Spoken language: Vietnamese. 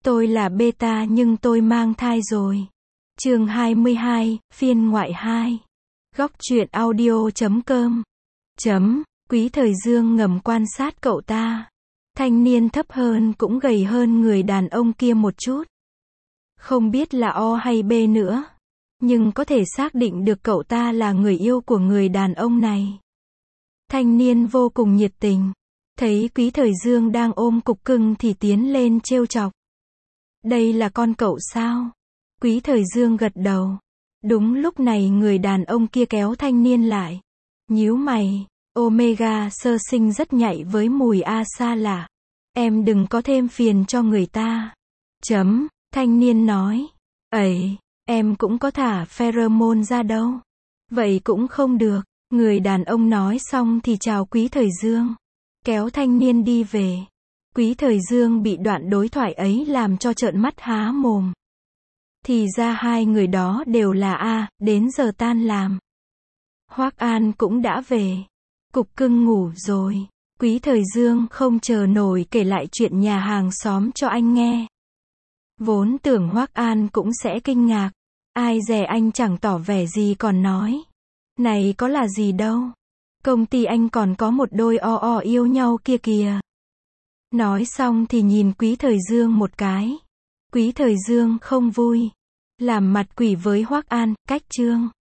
Tôi là beta nhưng tôi mang thai rồi. Chương 22, phiên ngoại 2. Góc truyện audio.com. Quý Thời Dương ngầm quan sát cậu ta. Thanh niên thấp hơn cũng gầy hơn người đàn ông kia một chút. Không biết là O hay B nữa. Nhưng có thể xác định được cậu ta là người yêu của người đàn ông này. Thanh niên vô cùng nhiệt tình. Thấy Quý Thời Dương đang ôm cục cưng thì tiến lên trêu chọc. Đây là con cậu sao? Quý Thời Dương gật đầu. Đúng lúc này người đàn ông kia kéo thanh niên lại. Nhíu mày, Omega sơ sinh rất nhạy với mùi a xa lạ. Em đừng có thêm phiền cho người ta. Thanh niên nói. Ấy, em cũng có thả pheromone ra đâu. Vậy cũng không được. Người đàn ông nói xong thì chào Quý Thời Dương. Kéo thanh niên đi về. Quý Thời Dương bị đoạn đối thoại ấy làm cho trợn mắt há mồm. Thì ra hai người đó đều là A, đến giờ tan làm. Hoắc An cũng đã về. Cục cưng ngủ rồi. Quý Thời Dương không chờ nổi kể lại chuyện nhà hàng xóm cho anh nghe. Vốn tưởng Hoắc An cũng sẽ kinh ngạc. Ai dè anh chẳng tỏ vẻ gì còn nói. Này có là gì đâu. Công ty anh còn có một đôi o yêu nhau kia kìa. Nói xong thì nhìn Quý Thời Dương một cái. Quý Thời Dương không vui. Làm mặt quỷ với Hoắc An, cách chương.